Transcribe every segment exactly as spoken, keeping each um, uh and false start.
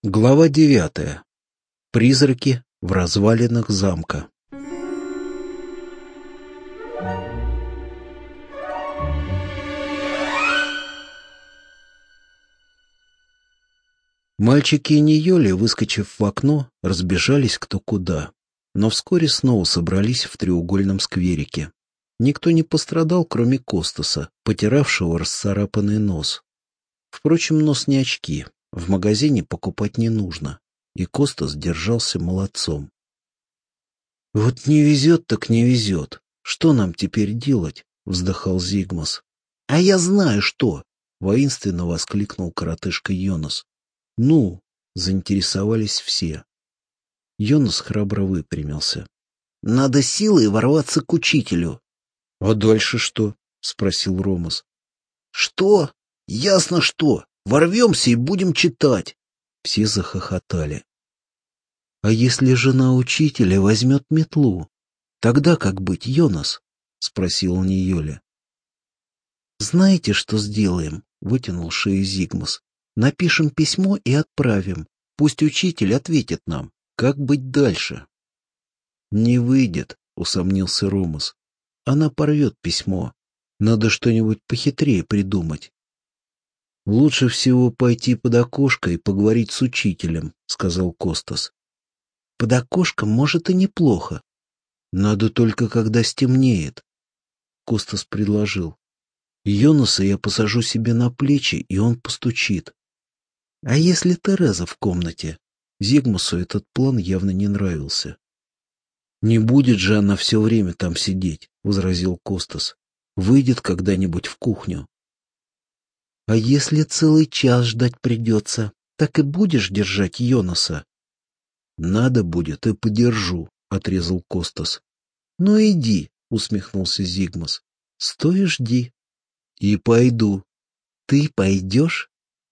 Глава девятая. Призраки в развалинах замка. Мальчики и Нийоли, выскочив в окно, разбежались кто куда, но вскоре снова собрались в треугольном скверике. Никто не пострадал, кроме Костаса, потиравшего расцарапанный нос. Впрочем, нос не очки, в магазине покупать не нужно, и Костас держался молодцом. «Вот не везет, так не везет. Что нам теперь делать?» — вздыхал Зигмас. «А я знаю, что!» — воинственно воскликнул коротышка Йонас. «Ну?» — заинтересовались все. Йонас храбро выпрямился. «Надо силой ворваться к учителю». «А дальше что?» — спросил Ромас. «Что? Ясно что. Ворвемся и будем читать». Все захохотали. «А если жена учителя возьмет метлу, тогда как быть, Йонас?» — спросил Нийоли. «Знаете, что сделаем?» — вытянул шею Зигмас. «Напишем письмо и отправим. Пусть учитель ответит нам, как быть дальше». «Не выйдет», — усомнился Ромас. «Она порвет письмо. Надо что-нибудь похитрее придумать». «Лучше всего пойти под окошко и поговорить с учителем», — сказал Костас. «Под окошком, может, и неплохо. Надо только, когда стемнеет». Костас предложил. «Йонаса я посажу себе на плечи, и он постучит». «А если Тереза в комнате?» Зигмусу этот план явно не нравился. «Не будет же она все время там сидеть», — возразил Костас. «Выйдет когда-нибудь в кухню». «А если целый час ждать придется, так и будешь держать Йонаса?» «Надо будет, и подержу», — отрезал Костас. «Ну иди», — усмехнулся Зигмас. «Стой и жди». «И пойду». «Ты пойдешь?»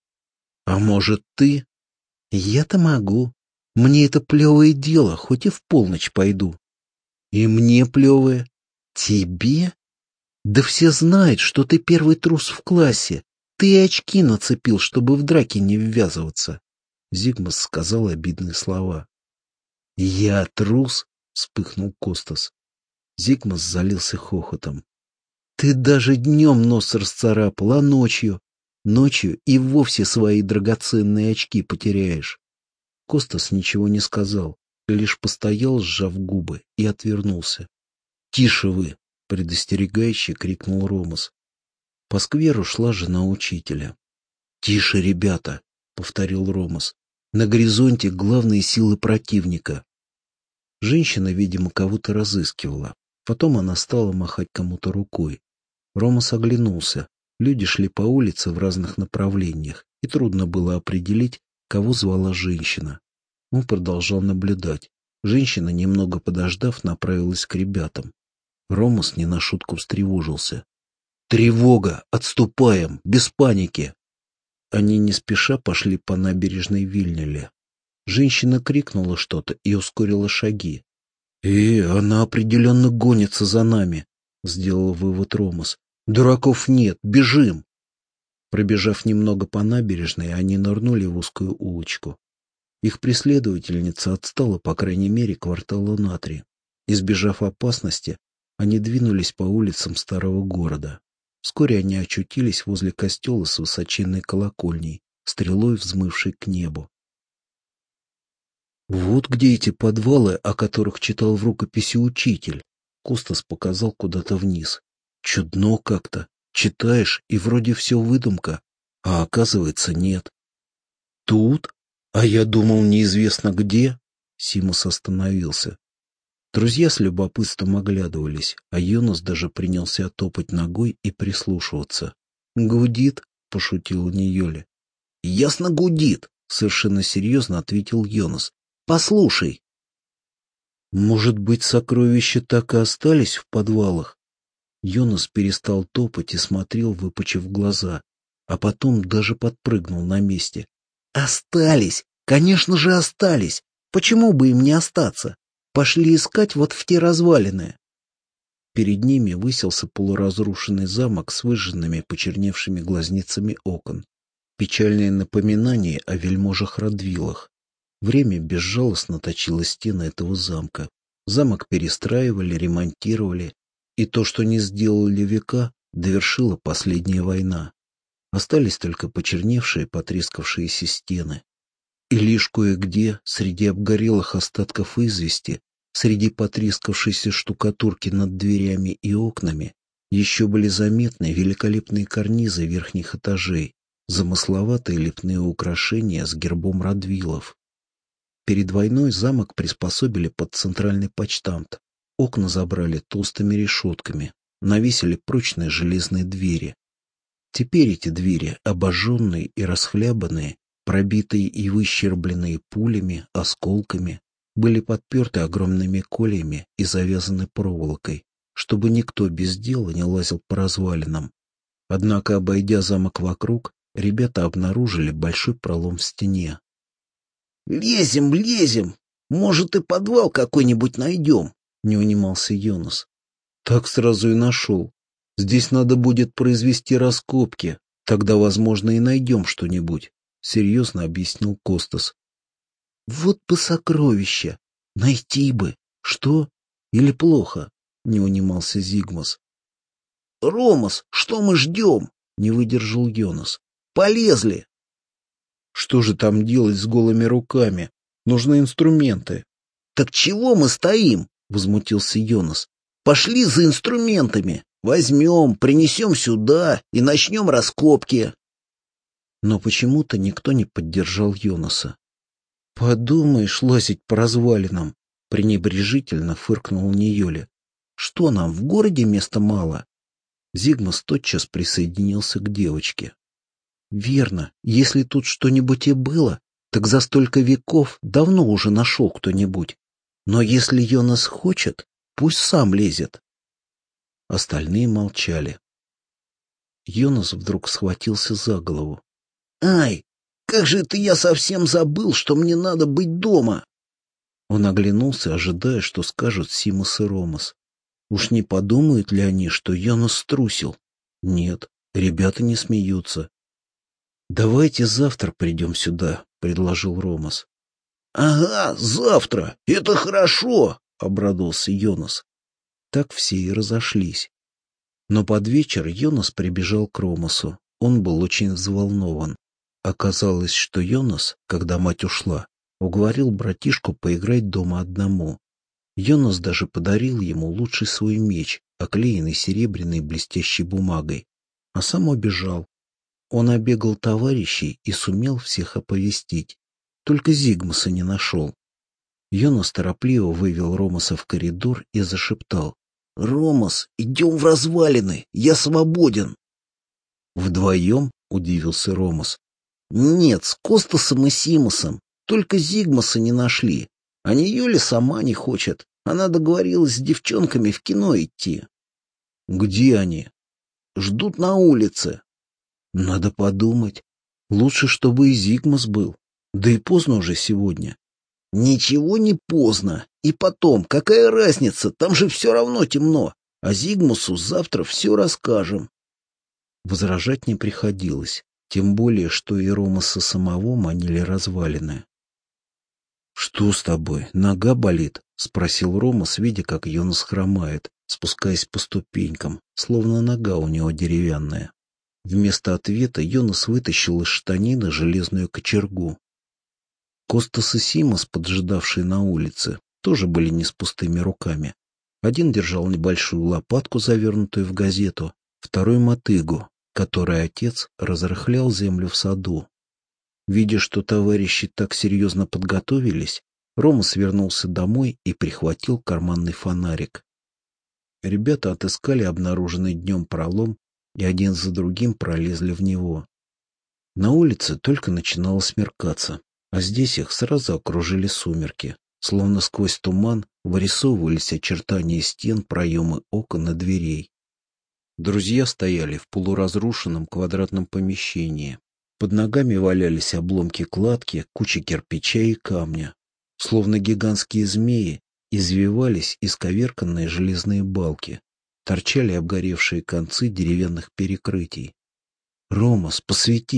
«А может, ты?» «Я-то могу. Мне это плевое дело, хоть и в полночь пойду». «И мне плевое». «Тебе? Да все знают, что ты первый трус в классе. Ты и очки нацепил, чтобы в драке не ввязываться». Зигмас сказал обидные слова. «Я трус?» — вспыхнул Костас. Зигмас залился хохотом. «Ты даже днем нос расцарапал, а ночью? Ночью и вовсе свои драгоценные очки потеряешь». Костас ничего не сказал, лишь постоял, сжав губы, и отвернулся. «Тише вы!» — предостерегающе крикнул Ромас. По скверу шла жена учителя. «Тише, ребята!» — повторил Ромас. «На горизонте главные силы противника». Женщина, видимо, кого-то разыскивала. Потом она стала махать кому-то рукой. Ромас оглянулся. Люди шли по улице в разных направлениях, и трудно было определить, кого звала женщина. Он продолжал наблюдать. Женщина, немного подождав, направилась к ребятам. Ромас не на шутку встревожился. «Тревога! Отступаем! Без паники!» Они не спеша пошли по набережной Вильнюле. Женщина крикнула что-то и ускорила шаги. «Э, она определенно гонится за нами», — сделал вывод Ромас. «Дураков нет, бежим!» Пробежав немного по набережной, они нырнули в узкую улочку. Их преследовательница отстала, по крайней мере, квартала на три. Избежав опасности, они двинулись по улицам старого города. Вскоре они очутились возле костела с высоченной колокольней, стрелой взмывшей к небу. «Вот где эти подвалы, о которых читал в рукописи учитель», — Костас показал куда-то вниз. «Чудно как-то. Читаешь, и вроде все выдумка, а оказывается нет». «Тут? А я думал, неизвестно где». Симус остановился. Друзья с любопытством оглядывались, а Йонас даже принялся топать ногой и прислушиваться. «Гудит?» — пошутил Нийоли. «Ясно, гудит», — совершенно серьезно ответил Йонас. «Послушай». «Может быть, сокровища так и остались в подвалах?» Йонас перестал топать и смотрел, выпучив глаза, а потом даже подпрыгнул на месте. «Остались! Конечно же, остались! Почему бы им не остаться? Пошли искать вот в те развалины». Перед ними высился полуразрушенный замок с выжженными почерневшими глазницами окон. Печальное напоминание о вельможах Радвилах. Время безжалостно точило стены этого замка. Замок перестраивали, ремонтировали, и то, что не сделали века, довершила последняя война. Остались только почерневшие, потрескавшиеся стены. И лишь кое-где, среди обгорелых остатков извести, среди потрескавшейся штукатурки над дверями и окнами, еще были заметны великолепные карнизы верхних этажей, замысловатые лепные украшения с гербом Радвилов. Перед войной замок приспособили под центральный почтамт. Окна забрали толстыми решетками, навесили прочные железные двери. Теперь эти двери, обожженные и расхлябанные, пробитые и выщербленные пулями, осколками, были подперты огромными кольями и завязаны проволокой, чтобы никто без дела не лазил по развалинам. Однако, обойдя замок вокруг, ребята обнаружили большой пролом в стене. «Лезем, лезем! Может, и подвал какой-нибудь найдем!» — не унимался Йонас. Так сразу и нашел. Здесь надо будет произвести раскопки, тогда, возможно, и найдем что-нибудь, — серьезно объяснил Костас. «Вот бы сокровища! Найти бы! Что? Или плохо?» — не унимался Зигмас. «Ромас, что мы ждем?» — не выдержал Йонас. «Полезли!» «Что же там делать с голыми руками? Нужны инструменты». «Так чего мы стоим?» — возмутился Йонас. «Пошли за инструментами! Возьмем, принесем сюда и начнем раскопки!» Но почему-то никто не поддержал Йонаса. «Подумаешь, лазить по развалинам!» — пренебрежительно фыркнул Ниёля. «Что нам, в городе места мало?» Зигмас тотчас присоединился к девочке. «Верно, если тут что-нибудь и было, так за столько веков давно уже нашел кто-нибудь. Но если Йонас хочет, пусть сам лезет». Остальные молчали. Йонас вдруг схватился за голову. «Ай, как же это я совсем забыл, что мне надо быть дома!» Он оглянулся, ожидая, что скажут Симос и Ромас. Уж не подумают ли они, что Йонас струсил? Нет, ребята не смеются. «Давайте завтра придем сюда», — предложил Ромас. «Ага, завтра! Это хорошо!» — обрадовался Йонас. Так все и разошлись. Но под вечер Йонас прибежал к Ромасу. Он был очень взволнован. Оказалось, что Йонас, когда мать ушла, уговорил братишку поиграть дома одному. Йонас даже подарил ему лучший свой меч, оклеенный серебряной блестящей бумагой, а сам убежал. Он обегал товарищей и сумел всех оповестить. Только Зигмаса не нашел. Йонас торопливо вывел Ромаса в коридор и зашептал: «Ромас, идем в развалины, я свободен!» «Вдвоем?» — удивился Ромас. «Нет, с Костасом и Симосом. Только Зигмаса не нашли. А Ниёля сама не хочет. Она договорилась с девчонками в кино идти». «Где они?» «Ждут на улице». «Надо подумать. Лучше, чтобы и Зигмас был. Да и поздно уже сегодня». «Ничего не поздно. И потом, какая разница, там же все равно темно. А Зигмусу завтра все расскажем». Возражать не приходилось, тем более, что и Ромаса самого манили развалины. «Что с тобой, нога болит?» — спросил Ромас, видя, как Йонас хромает, спускаясь по ступенькам, словно нога у него деревянная. Вместо ответа Йонас вытащил из штанины железную кочергу. Костас и Симос, поджидавшие на улице, тоже были не с пустыми руками. Один держал небольшую лопатку, завернутую в газету, второй — мотыгу, которой отец разрыхлял землю в саду. Видя, что товарищи так серьезно подготовились, Ромас вернулся домой и прихватил карманный фонарик. Ребята отыскали обнаруженный днем пролом и один за другим пролезли в него. На улице только начинало смеркаться, а здесь их сразу окружили сумерки. Словно сквозь туман вырисовывались очертания стен, проемы окон и дверей. Друзья стояли в полуразрушенном квадратном помещении. Под ногами валялись обломки кладки, куча кирпича и камня. Словно гигантские змеи извивались исковерканные железные балки. Торчали обгоревшие концы деревянных перекрытий. «Ромас, посвети!» —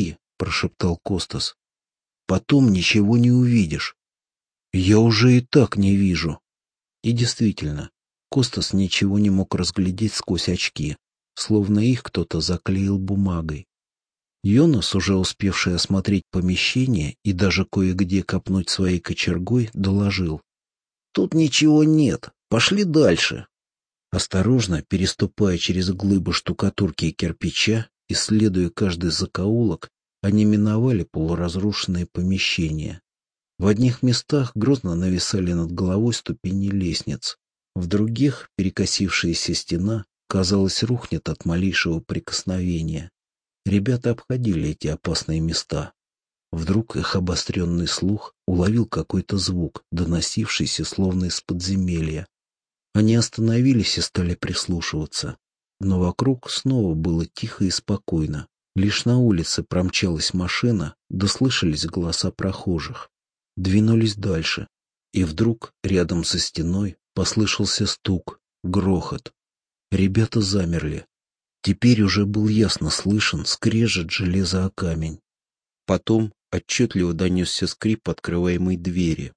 прошептал Костас. «Потом ничего не увидишь». «Я уже и так не вижу». И действительно, Костас ничего не мог разглядеть сквозь очки, словно их кто-то заклеил бумагой. Йонас, уже успевший осмотреть помещение и даже кое-где копнуть своей кочергой, доложил: «Тут ничего нет, пошли дальше». Осторожно, переступая через глыбы штукатурки и кирпича, исследуя каждый закоулок, они миновали полуразрушенные помещения. В одних местах грозно нависали над головой ступени лестниц, в других перекосившаяся стена, казалось, рухнет от малейшего прикосновения. Ребята обходили эти опасные места. Вдруг их обостренный слух уловил какой-то звук, доносившийся словно из подземелья. Они остановились и стали прислушиваться. Но вокруг снова было тихо и спокойно. Лишь на улице промчалась машина, да слышались голоса прохожих. Двинулись дальше. И вдруг рядом со стеной послышался стук, грохот. Ребята замерли. Теперь уже был ясно слышен скрежет железа о камень. Потом отчетливо донесся скрип открываемой двери.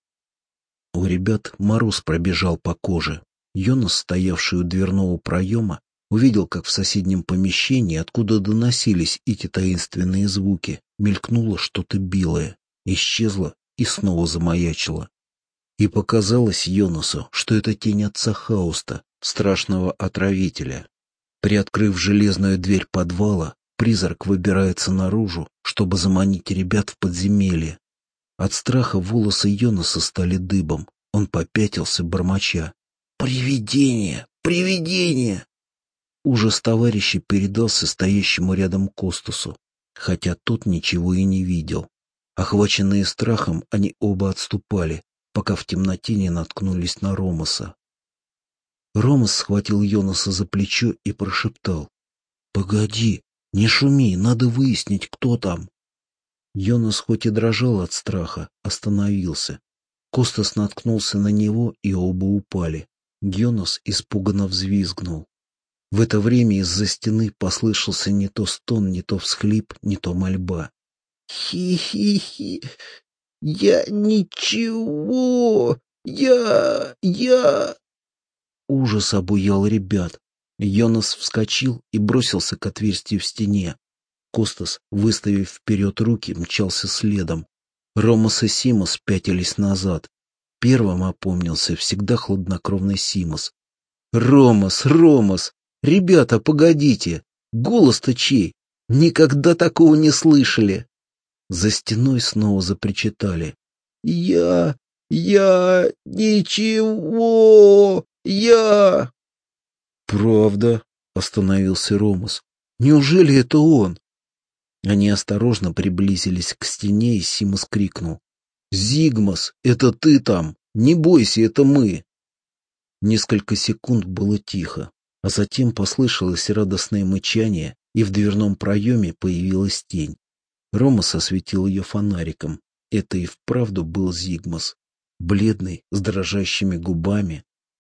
У ребят мороз пробежал по коже. Йонас, стоявший у дверного проема, увидел, как в соседнем помещении, откуда доносились эти таинственные звуки, мелькнуло что-то белое, исчезло и снова замаячило. И показалось Йонасу, что это тень отца Хауста, страшного отравителя. Приоткрыв железную дверь подвала, призрак выбирается наружу, чтобы заманить ребят в подземелье. От страха волосы Йонаса стали дыбом. Он попятился, бормоча: «Привидение! Привидение!» Ужас товарища передался стоящему рядом Костасу, хотя тот ничего и не видел. Охваченные страхом, они оба отступали, пока в темноте не наткнулись на Ромаса. Ромас схватил Йонаса за плечо и прошептал: «Погоди, не шуми, надо выяснить, кто там». Йонас, хоть и дрожал от страха, остановился. Костас наткнулся на него, и оба упали. Йонас испуганно взвизгнул. В это время из-за стены послышался не то стон, не то всхлип, не то мольба. «Хи-хи-хи! Я ничего! Я... я...» Ужас обуял ребят. Йонас вскочил и бросился к отверстию в стене. Костас, выставив вперед руки, мчался следом. Ромас и Симос пятились назад. Первым опомнился всегда хладнокровный Симос. «Ромас, Ромас! Ребята, погодите! Голос-то чей? Никогда такого не слышали!» За стеной снова запричитали: «Я... я... ничего... я...» «Правда?» — остановился Ромас. «Неужели это он?» Они осторожно приблизились к стене, и Симос крикнул: «Зигмас, это ты там! Не бойся, это мы!» Несколько секунд было тихо, а затем послышалось радостное мычание, и в дверном проеме появилась тень. Ромас осветил ее фонариком. Это и вправду был Зигмас, бледный, с дрожащими губами.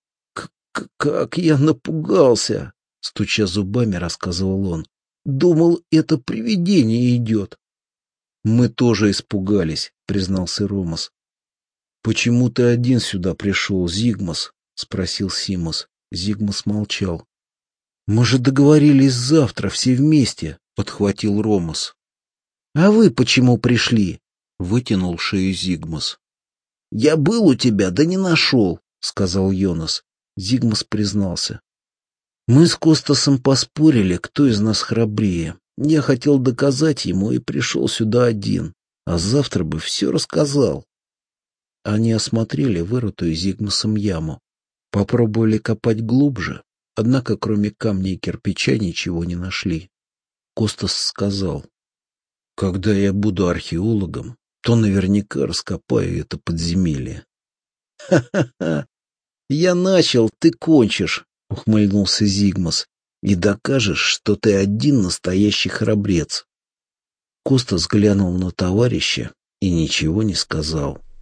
«Как я напугался!» — стуча зубами, рассказывал он. «Думал, это привидение идет». «Мы тоже испугались», — признался Ромас. «Почему ты один сюда пришел, Зигмас?» — спросил Симос. Зигмас молчал. «Мы же договорились завтра все вместе», — подхватил Ромас. «А вы почему пришли?» — вытянул шею Зигмас. «Я был у тебя, да не нашел», — сказал Йонас. Зигмас признался: «Мы с Костасом поспорили, кто из нас храбрее. Я хотел доказать ему и пришел сюда один, а завтра бы все рассказал». Они осмотрели вырытую Зигмасом яму, попробовали копать глубже, однако кроме камня и кирпича ничего не нашли. Костас сказал: «Когда я буду археологом, то наверняка раскопаю это подземелье». «Ха-ха-ха! Я начал, ты кончишь», — ухмыльнулся Зигмас, «и докажешь, что ты один настоящий храбрец». Костас глянул на товарища и ничего не сказал.